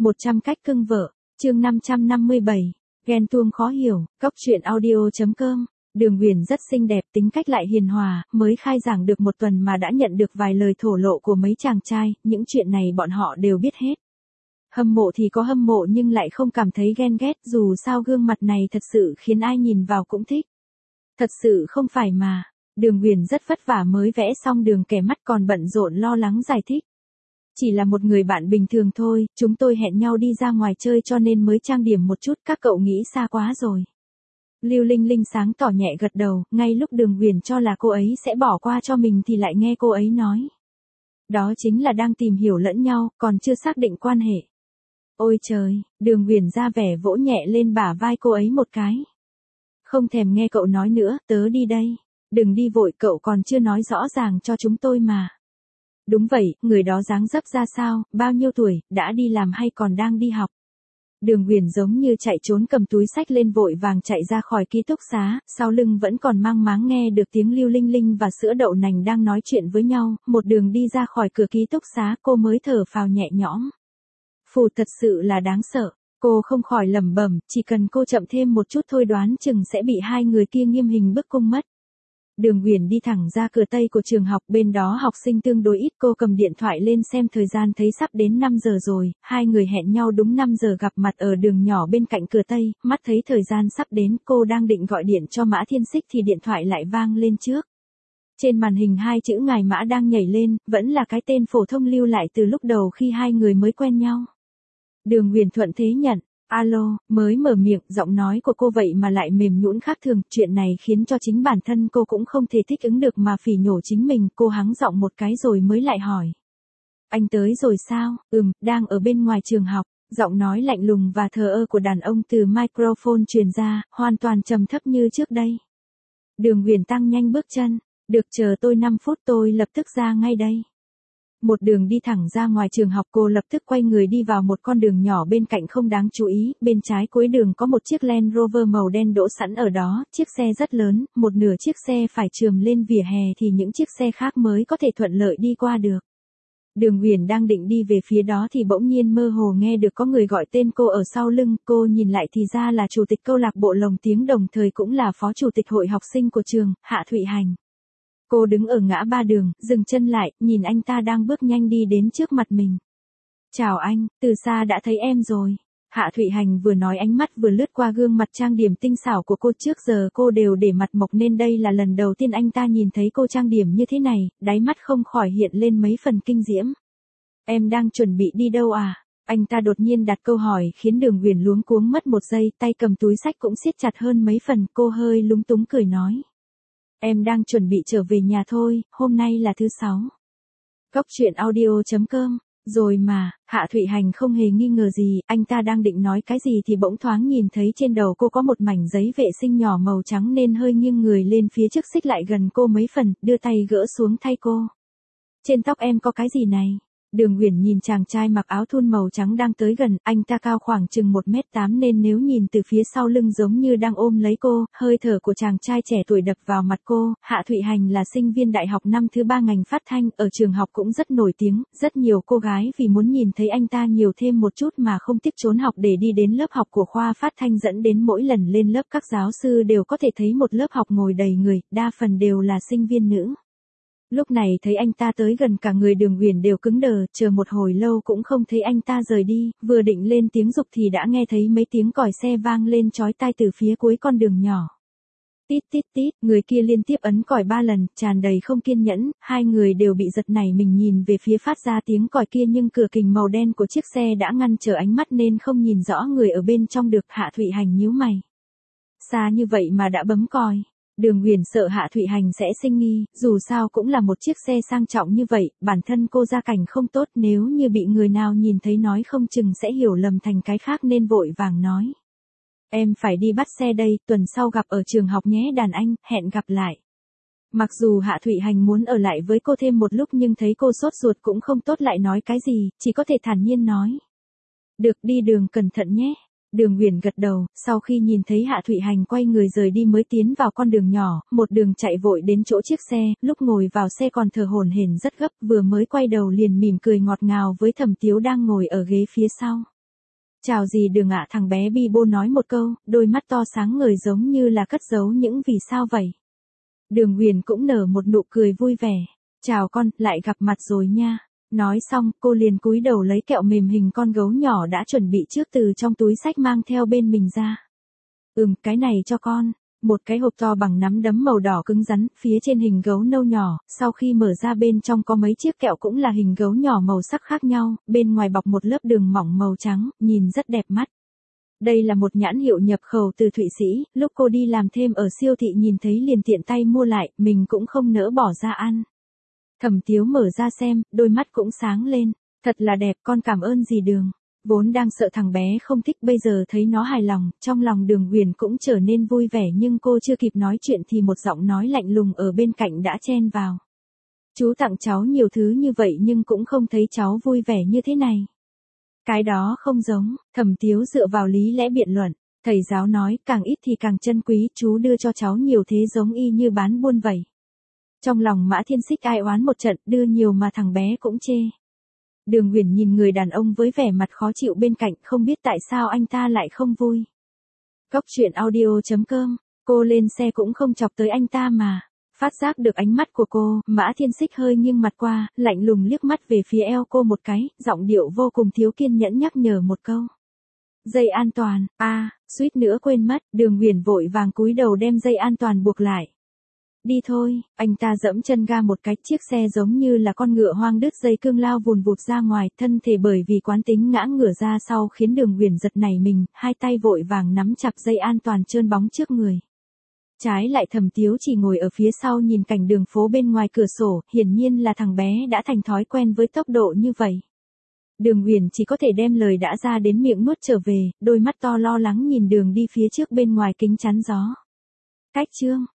100 cách cưng vợ, chương 557, ghen tuông khó hiểu, Cóc truyện audio.com. Đường Huyền rất xinh đẹp, tính cách lại hiền hòa, mới khai giảng được một tuần mà đã nhận được vài lời thổ lộ của mấy chàng trai, những chuyện này bọn họ đều biết hết. Hâm mộ thì có hâm mộ nhưng lại không cảm thấy ghen ghét, dù sao gương mặt này thật sự khiến ai nhìn vào cũng thích. Thật sự không phải mà, Đường Huyền rất vất vả mới vẽ xong đường kẻ mắt còn bận rộn lo lắng giải thích. Chỉ là một người bạn bình thường thôi, chúng tôi hẹn nhau đi ra ngoài chơi cho nên mới trang điểm một chút, các cậu nghĩ xa quá rồi. Lưu Linh Linh sáng tỏ nhẹ gật đầu, ngay lúc Đường Huyền cho là cô ấy sẽ bỏ qua cho mình thì lại nghe cô ấy nói. Đó chính là đang tìm hiểu lẫn nhau, còn chưa xác định quan hệ. Ôi trời, Đường Huyền ra vẻ vỗ nhẹ lên bả vai cô ấy một cái. Không thèm nghe cậu nói nữa, tớ đi đây. Đừng đi vội, cậu còn chưa nói rõ ràng cho chúng tôi mà. Đúng vậy, người đó dáng dấp ra sao, bao nhiêu tuổi, đã đi làm hay còn đang đi học? Đường Huyền giống như chạy trốn cầm túi sách lên vội vàng chạy ra khỏi ký túc xá, sau lưng vẫn còn mang máng nghe được tiếng Lưu Linh Linh và Sữa Đậu Nành đang nói chuyện với nhau, một đường đi ra khỏi cửa ký túc xá cô mới thở phào nhẹ nhõm. Phù thật sự là đáng sợ, cô không khỏi lẩm bẩm, chỉ cần cô chậm thêm một chút thôi đoán chừng sẽ bị hai người kia nghiêm hình bức cung mất. Đường Huyền đi thẳng ra cửa tây của trường học, bên đó học sinh tương đối ít, cô cầm điện thoại lên xem thời gian thấy sắp đến 5 giờ rồi, hai người hẹn nhau đúng 5 giờ gặp mặt ở đường nhỏ bên cạnh cửa tây, mắt thấy thời gian sắp đến, cô đang định gọi điện cho Mã Thiên Xích thì điện thoại lại vang lên trước. Trên màn hình hai chữ ngài Mã đang nhảy lên, vẫn là cái tên phổ thông lưu lại từ lúc đầu khi hai người mới quen nhau. Đường Huyền thuận thế nhận. Alo, mới mở miệng, giọng nói của cô vậy mà lại mềm nhũn khác thường, chuyện này khiến cho chính bản thân cô cũng không thể thích ứng được mà phỉ nhổ chính mình, cô hắng giọng một cái rồi mới lại hỏi. Anh tới rồi sao? Đang ở bên ngoài trường học, giọng nói lạnh lùng và thờ ơ của đàn ông từ microphone truyền ra, hoàn toàn trầm thấp như trước đây. Đường Huyền tăng nhanh bước chân, được chờ tôi 5 phút tôi lập tức ra ngay đây. Một đường đi thẳng ra ngoài trường học, cô lập tức quay người đi vào một con đường nhỏ bên cạnh không đáng chú ý, bên trái cuối đường có một chiếc Land Rover màu đen đỗ sẵn ở đó, chiếc xe rất lớn, một nửa chiếc xe phải trườm lên vỉa hè thì những chiếc xe khác mới có thể thuận lợi đi qua được. Đường Huyền đang định đi về phía đó thì bỗng nhiên mơ hồ nghe được có người gọi tên cô ở sau lưng, cô nhìn lại thì ra là chủ tịch câu lạc bộ lồng tiếng đồng thời cũng là phó chủ tịch hội học sinh của trường, Hạ Thụy Hành. Cô đứng ở ngã ba đường, dừng chân lại, nhìn anh ta đang bước nhanh đi đến trước mặt mình. Chào anh, từ xa đã thấy em rồi. Hạ Thụy Hành vừa nói ánh mắt vừa lướt qua gương mặt trang điểm tinh xảo của cô, trước giờ cô đều để mặt mộc nên đây là lần đầu tiên anh ta nhìn thấy cô trang điểm như thế này, đáy mắt không khỏi hiện lên mấy phần kinh diễm. Em đang chuẩn bị đi đâu à? Anh ta đột nhiên đặt câu hỏi khiến Đường Huyền luống cuống mất một giây, tay cầm túi sách cũng siết chặt hơn mấy phần, cô hơi lúng túng cười nói. Em đang chuẩn bị trở về nhà thôi, hôm nay là thứ 6. Cóc truyện audio.com, rồi mà, Hạ Thụy Hành không hề nghi ngờ gì, anh ta đang định nói cái gì thì bỗng thoáng nhìn thấy trên đầu cô có một mảnh giấy vệ sinh nhỏ màu trắng nên hơi nghiêng người lên phía trước xích lại gần cô mấy phần, đưa tay gỡ xuống thay cô. Trên tóc em có cái gì này? Đường Huyền nhìn chàng trai mặc áo thun màu trắng đang tới gần, anh ta cao khoảng chừng 1m8 nên nếu nhìn từ phía sau lưng giống như đang ôm lấy cô, hơi thở của chàng trai trẻ tuổi đập vào mặt cô. Hạ Thụy Hành là sinh viên đại học năm thứ 3 ngành phát thanh, ở trường học cũng rất nổi tiếng, rất nhiều cô gái vì muốn nhìn thấy anh ta nhiều thêm một chút mà không tiếc trốn học để đi đến lớp học của khoa phát thanh, dẫn đến mỗi lần lên lớp các giáo sư đều có thể thấy một lớp học ngồi đầy người, đa phần đều là sinh viên nữ. Lúc này thấy anh ta tới gần cả người Đường Huyền đều cứng đờ, chờ một hồi lâu cũng không thấy anh ta rời đi, vừa định lên tiếng giục thì đã nghe thấy mấy tiếng còi xe vang lên chói tai từ phía cuối con đường nhỏ. Tít tít tít, người kia liên tiếp ấn còi 3 lần, tràn đầy không kiên nhẫn, hai người đều bị giật nảy mình nhìn về phía phát ra tiếng còi kia nhưng cửa kính màu đen của chiếc xe đã ngăn trở ánh mắt nên không nhìn rõ người ở bên trong được. Hạ Thụy Hành nhíu mày. Xa như vậy mà đã bấm còi. Đường Huyền sợ Hạ Thụy Hành sẽ sinh nghi, dù sao cũng là một chiếc xe sang trọng như vậy, bản thân cô gia cảnh không tốt, nếu như bị người nào nhìn thấy nói không chừng sẽ hiểu lầm thành cái khác nên vội vàng nói. Em phải đi bắt xe đây, tuần sau gặp ở trường học nhé đàn anh, hẹn gặp lại. Mặc dù Hạ Thụy Hành muốn ở lại với cô thêm một lúc nhưng thấy cô sốt ruột cũng không tốt lại nói cái gì, chỉ có thể thản nhiên nói. Được, đi đường cẩn thận nhé. Đường Huyền gật đầu, sau khi nhìn thấy Hạ Thụy Hành quay người rời đi mới tiến vào con đường nhỏ, một đường chạy vội đến chỗ chiếc xe, lúc ngồi vào xe còn thở hổn hển rất gấp, vừa mới quay đầu liền mỉm cười ngọt ngào với Thẩm Tiếu đang ngồi ở ghế phía sau. Chào gì Đường ạ, thằng bé bi bô nói một câu, đôi mắt to sáng ngời giống như là cất giấu những vì sao vậy. Đường Huyền cũng nở một nụ cười vui vẻ. Chào con, lại gặp mặt rồi nha. Nói xong, cô liền cúi đầu lấy kẹo mềm hình con gấu nhỏ đã chuẩn bị trước từ trong túi xách mang theo bên mình ra. Cái này cho con. Một cái hộp to bằng nắm đấm màu đỏ cứng rắn, phía trên hình gấu nâu nhỏ, sau khi mở ra bên trong có mấy chiếc kẹo cũng là hình gấu nhỏ màu sắc khác nhau, bên ngoài bọc một lớp đường mỏng màu trắng, nhìn rất đẹp mắt. Đây là một nhãn hiệu nhập khẩu từ Thụy Sĩ, lúc cô đi làm thêm ở siêu thị nhìn thấy liền tiện tay mua lại, mình cũng không nỡ bỏ ra ăn. Thẩm Tiếu mở ra xem, đôi mắt cũng sáng lên, thật là đẹp, con cảm ơn dì Đường. Vốn đang sợ thằng bé không thích, bây giờ thấy nó hài lòng, trong lòng Đường Huyền cũng trở nên vui vẻ, nhưng cô chưa kịp nói chuyện thì một giọng nói lạnh lùng ở bên cạnh đã chen vào. Chú tặng cháu nhiều thứ như vậy nhưng cũng không thấy cháu vui vẻ như thế này. Cái đó không giống, Thẩm Tiếu dựa vào lý lẽ biện luận. Thầy giáo nói, càng ít thì càng chân quý, chú đưa cho cháu nhiều thế giống y như bán buôn vậy. Trong lòng Mã Thiên Xích ai oán một trận, đưa nhiều mà thằng bé cũng chê. Đường Huyền nhìn người đàn ông với vẻ mặt khó chịu bên cạnh, không biết tại sao anh ta lại không vui. Cốc truyện audio.com, cô lên xe cũng không chọc tới anh ta mà. Phát giác được ánh mắt của cô, Mã Thiên Xích hơi nghiêng mặt qua, lạnh lùng liếc mắt về phía eo cô một cái, giọng điệu vô cùng thiếu kiên nhẫn nhắc nhở một câu. Dây an toàn, suýt nữa quên mất, Đường Huyền vội vàng cúi đầu đem dây an toàn buộc lại. Đi thôi, anh ta dẫm chân ga một cái, chiếc xe giống như là con ngựa hoang đứt dây cương lao vùn vụt ra ngoài, thân thể bởi vì quán tính ngã ngửa ra sau khiến Đường Huyền giật nảy mình, hai tay vội vàng nắm chặt dây an toàn trơn bóng trước người. Trái lại Thẩm Tiếu chỉ ngồi ở phía sau nhìn cảnh đường phố bên ngoài cửa sổ, hiển nhiên là thằng bé đã thành thói quen với tốc độ như vậy. Đường Huyền chỉ có thể đem lời đã ra đến miệng nuốt trở về, đôi mắt to lo lắng nhìn đường đi phía trước bên ngoài kính chắn gió. Cách chương